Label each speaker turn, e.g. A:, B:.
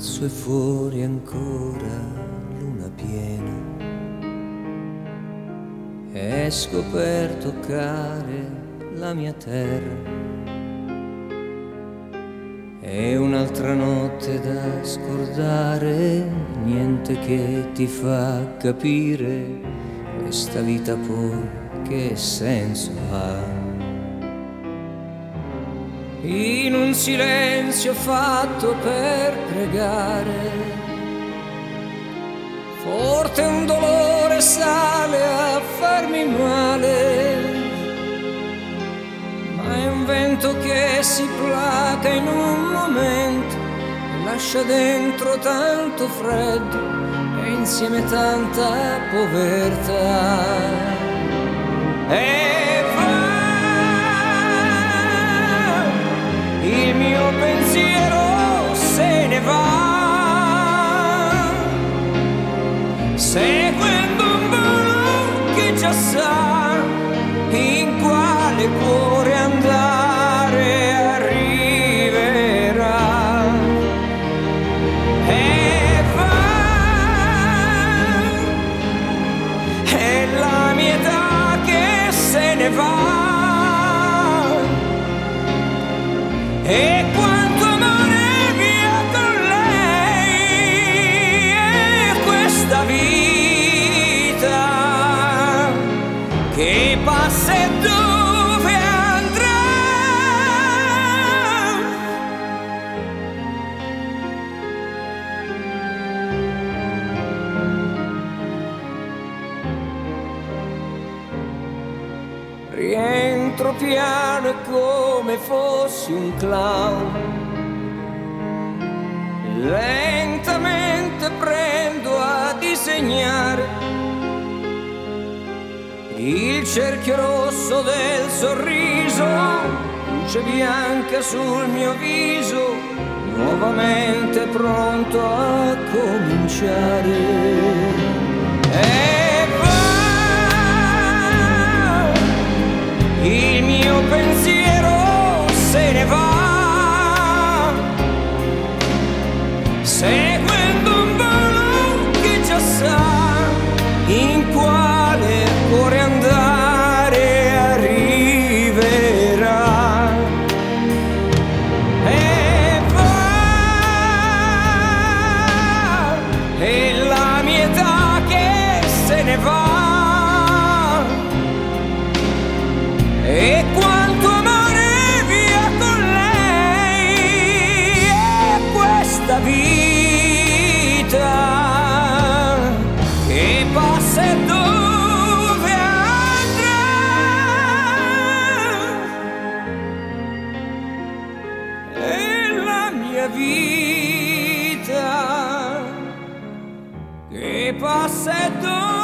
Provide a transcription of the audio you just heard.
A: su e fuori ancora luna piena. Esco per toccare la mia terra. È un'altra notte da scordare, niente che ti fa capire questa vita poi che senso ha. In un silenzio fatto per pregare, forte un dolore sale a farmi male, ma è un vento che si placa in un momento, lascia dentro tanto freddo e insieme tanta povertà. E va, il mio pensiero se ne va, seguendo un volo che già sa in quale cuore andare arriverà. E va, è la mia età che se ne va. E quanto amore via con lei, e questa vita che passa e dove andrà. Rientro piano e come fossi un clown, lentamente prendo a disegnare il cerchio rosso del sorriso, luce bianca sul mio viso, nuovamente pronto a cominciare. E va, il mio pensiero se ne va, seguendo un volo che già sa in quale cuore andare arriverà. E va, è la mia età che se ne va. E quanto amore via con lei, e questa vita che passa e dove andrà. E la mia vita che passa e dove